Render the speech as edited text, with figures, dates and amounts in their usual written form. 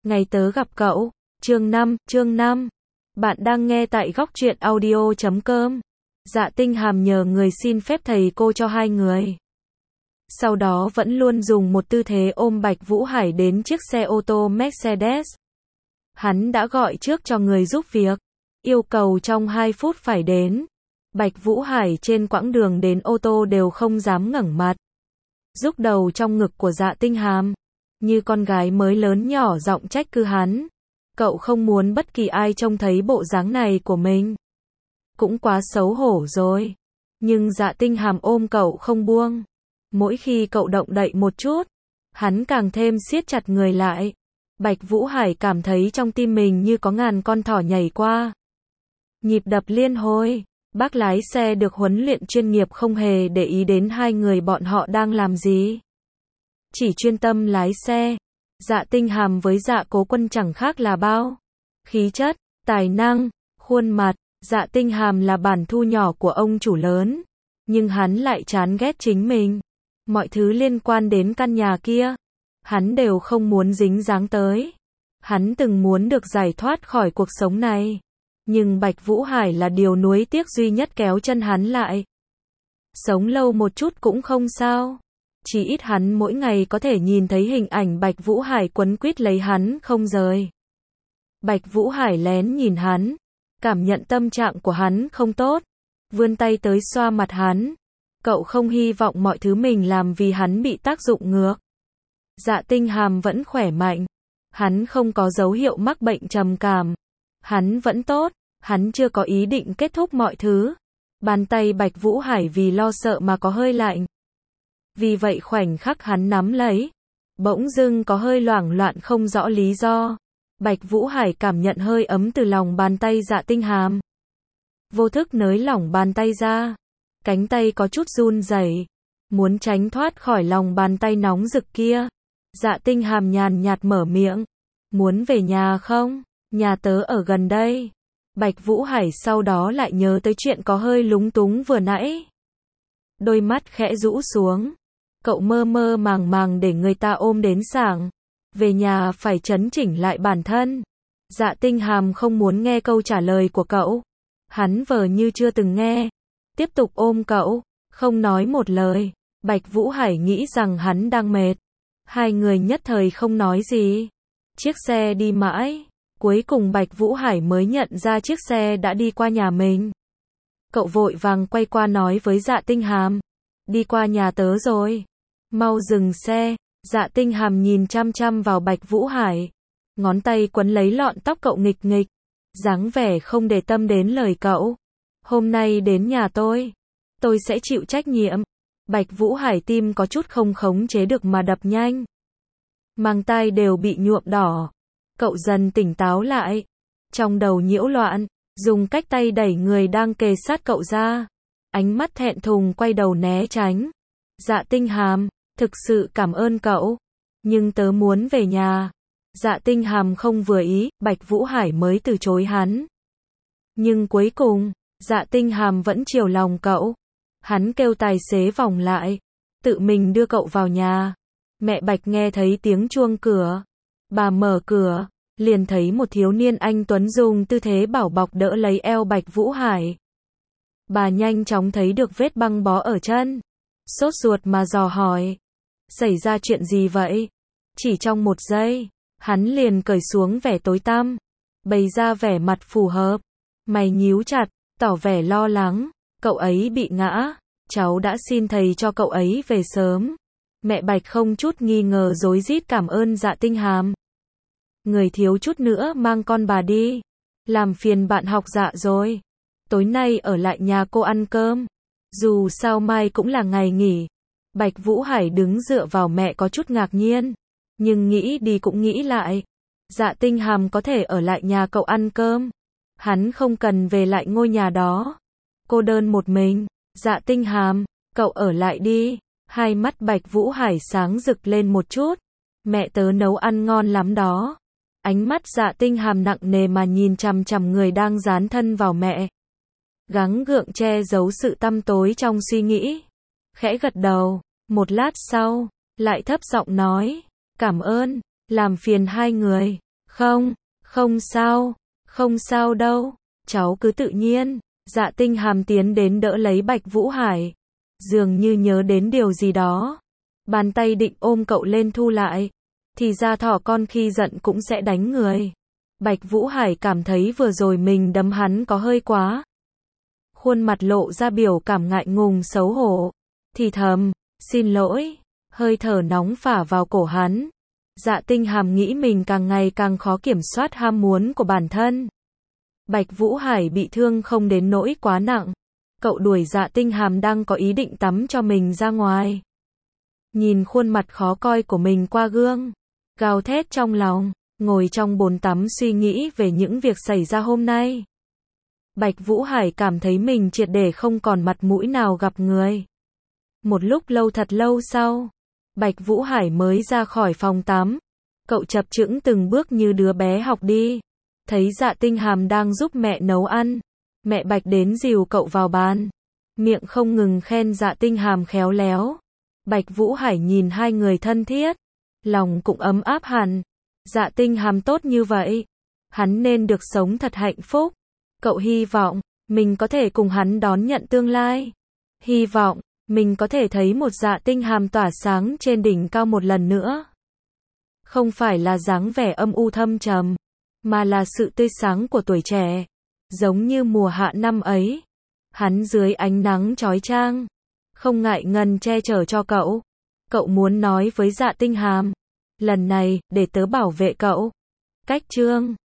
Ngày tớ gặp cậu. Chương 5. Bạn đang nghe tại góc truyện audio.com. Dạ Tinh Hàm nhờ người xin phép thầy cô cho hai người. Sau đó vẫn luôn dùng một tư thế ôm Bạch Vũ Hải đến chiếc xe ô tô Mercedes. Hắn đã gọi trước cho người giúp việc, yêu cầu trong 2 phút phải đến. Bạch Vũ Hải trên quãng đường đến ô tô đều không dám ngẩng mặt. Rúc đầu trong ngực của Dạ Tinh Hàm, như con gái mới lớn nhỏ giọng trách cứ hắn. Cậu không muốn bất kỳ ai trông thấy bộ dáng này của mình. Cũng quá xấu hổ rồi. Nhưng Dạ Tinh Hàm ôm cậu không buông. Mỗi khi cậu động đậy một chút, hắn càng thêm siết chặt người lại. Bạch Vũ Hải cảm thấy trong tim mình như có ngàn con thỏ nhảy qua. Nhịp đập liên hồi. Bác lái xe được huấn luyện chuyên nghiệp không hề để ý đến hai người bọn họ đang làm gì. Chỉ chuyên tâm lái xe. Dạ Tinh Hàm với Dạ Cố Quân chẳng khác là bao. Khí chất, tài năng, khuôn mặt. Dạ Tinh Hàm là bản thu nhỏ của ông chủ lớn. Nhưng hắn lại chán ghét chính mình. Mọi thứ liên quan đến căn nhà kia, hắn đều không muốn dính dáng tới. Hắn từng muốn được giải thoát khỏi cuộc sống này. Nhưng Bạch Vũ Hải là điều nuối tiếc duy nhất kéo chân hắn lại. Sống lâu một chút cũng không sao. Chỉ ít hắn mỗi ngày có thể nhìn thấy hình ảnh Bạch Vũ Hải quấn quýt lấy hắn không rời. Bạch Vũ Hải lén nhìn hắn, cảm nhận tâm trạng của hắn không tốt, vươn tay tới xoa mặt hắn. Cậu không hy vọng mọi thứ mình làm vì hắn bị tác dụng ngược. Dạ Tinh Hàm vẫn khỏe mạnh. Hắn không có dấu hiệu mắc bệnh trầm cảm. Hắn vẫn tốt, hắn chưa có ý định kết thúc mọi thứ. Bàn tay Bạch Vũ Hải vì lo sợ mà có hơi lạnh. Vì vậy khoảnh khắc hắn nắm lấy, bỗng dưng có hơi loảng loạn không rõ lý do. Bạch Vũ Hải cảm nhận hơi ấm từ lòng bàn tay Dạ Tinh Hàm. Vô thức nới lỏng bàn tay ra. Cánh tay có chút run rẩy, muốn tránh thoát khỏi lòng bàn tay nóng rực kia. Dạ Tinh Hàm nhàn nhạt mở miệng. Muốn về nhà không? Nhà tớ ở gần đây. Bạch Vũ Hải sau đó lại nhớ tới chuyện có hơi lúng túng vừa nãy. Đôi mắt khẽ rũ xuống. Cậu mơ mơ màng màng để người ta ôm đến sảng. Về nhà phải trấn chỉnh lại bản thân. Dạ Tinh Hàm không muốn nghe câu trả lời của cậu. Hắn vờ như chưa từng nghe. Tiếp tục ôm cậu, không nói một lời. Bạch Vũ Hải nghĩ rằng hắn đang mệt. Hai người nhất thời không nói gì. Chiếc xe đi mãi. Cuối cùng Bạch Vũ Hải mới nhận ra chiếc xe đã đi qua nhà mình. Cậu vội vàng quay qua nói với Dạ Tinh Hàm. Đi qua nhà tớ rồi. Mau dừng xe. Dạ Tinh Hàm nhìn chăm chăm vào Bạch Vũ Hải. Ngón tay quấn lấy lọn tóc cậu nghịch nghịch. Dáng vẻ không để tâm đến lời cậu. Hôm nay đến nhà tôi sẽ chịu trách nhiệm. Bạch Vũ Hải tim có chút không khống chế được mà đập nhanh. Mang tai đều bị nhuộm đỏ. Cậu dần tỉnh táo lại. Trong đầu nhiễu loạn, dùng cách tay đẩy người đang kề sát cậu ra. Ánh mắt thẹn thùng quay đầu né tránh. Dạ Tinh Hàm, thực sự cảm ơn cậu. Nhưng tớ muốn về nhà. Dạ Tinh Hàm không vừa ý, Bạch Vũ Hải mới từ chối hắn. Nhưng cuối cùng, Dạ Tinh Hàm vẫn chiều lòng cậu. Hắn kêu tài xế vòng lại, tự mình đưa cậu vào nhà. Mẹ Bạch nghe thấy tiếng chuông cửa. Bà mở cửa, liền thấy một thiếu niên anh tuấn dùng tư thế bảo bọc đỡ lấy eo Bạch Vũ Hải. Bà nhanh chóng thấy được vết băng bó ở chân. Sốt ruột mà dò hỏi. Xảy ra chuyện gì vậy? Chỉ trong một giây, hắn liền cởi xuống vẻ tối tăm, bày ra vẻ mặt phù hợp. Mày nhíu chặt, tỏ vẻ lo lắng. Cậu ấy bị ngã. Cháu đã xin thầy cho cậu ấy về sớm. Mẹ Bạch không chút nghi ngờ rối rít cảm ơn Dạ Tinh Hàm. Người thiếu chút nữa mang con bà đi. Làm phiền bạn học Dạ rồi. Tối nay ở lại nhà cô ăn cơm. Dù sao mai cũng là ngày nghỉ. Bạch Vũ Hải đứng dựa vào mẹ có chút ngạc nhiên. Nhưng nghĩ đi cũng nghĩ lại. Dạ Tinh Hàm có thể ở lại nhà cậu ăn cơm. Hắn không cần về lại ngôi nhà đó. Cô đơn một mình. Dạ Tinh Hàm, cậu ở lại đi. Hai mắt Bạch Vũ Hải sáng rực lên một chút. Mẹ tớ nấu ăn ngon lắm đó. Ánh mắt Dạ Tinh Hàm nặng nề mà nhìn chằm chằm người đang dán thân vào mẹ. Gắng gượng che giấu sự tăm tối trong suy nghĩ. Khẽ gật đầu. Một lát sau, lại thấp giọng nói. Cảm ơn, làm phiền hai người. Không, không sao đâu, cháu cứ tự nhiên. Dạ Tinh Hàm tiến đến đỡ lấy Bạch Vũ Hải. Dường như nhớ đến điều gì đó. Bàn tay định ôm cậu lên thu lại. Thì ra thỏ con khi giận cũng sẽ đánh người. Bạch Vũ Hải cảm thấy vừa rồi mình đấm hắn có hơi quá. Khuôn mặt lộ ra biểu cảm ngại ngùng xấu hổ. Thì thầm, xin lỗi. Hơi thở nóng phả vào cổ hắn. Dạ Tinh Hàm nghĩ mình càng ngày càng khó kiểm soát ham muốn của bản thân. Bạch Vũ Hải bị thương không đến nỗi quá nặng. Cậu đuổi Dạ Tinh Hàm đang có ý định tắm cho mình ra ngoài. Nhìn khuôn mặt khó coi của mình qua gương. Gào thét trong lòng. Ngồi trong bồn tắm suy nghĩ về những việc xảy ra hôm nay. Bạch Vũ Hải cảm thấy mình triệt để không còn mặt mũi nào gặp người. Một lúc lâu thật lâu sau, Bạch Vũ Hải mới ra khỏi phòng tắm. Cậu chập chững từng bước như đứa bé học đi. Thấy Dạ Tinh Hàm đang giúp mẹ nấu ăn. Mẹ Bạch đến dìu cậu vào bàn. Miệng không ngừng khen Dạ Tinh Hàm khéo léo. Bạch Vũ Hải nhìn hai người thân thiết. Lòng cũng ấm áp hẳn. Dạ Tinh Hàm tốt như vậy. Hắn nên được sống thật hạnh phúc. Cậu hy vọng, mình có thể cùng hắn đón nhận tương lai. Hy vọng, mình có thể thấy một Dạ Tinh Hàm tỏa sáng trên đỉnh cao một lần nữa. Không phải là dáng vẻ âm u thâm trầm, mà là sự tươi sáng của tuổi trẻ. Giống như mùa hạ năm ấy. Hắn dưới ánh nắng chói chang. Không ngại ngần che chở cho cậu. Cậu muốn nói với Dạ Tinh Hàm. Lần này, để tớ bảo vệ cậu. Cách chương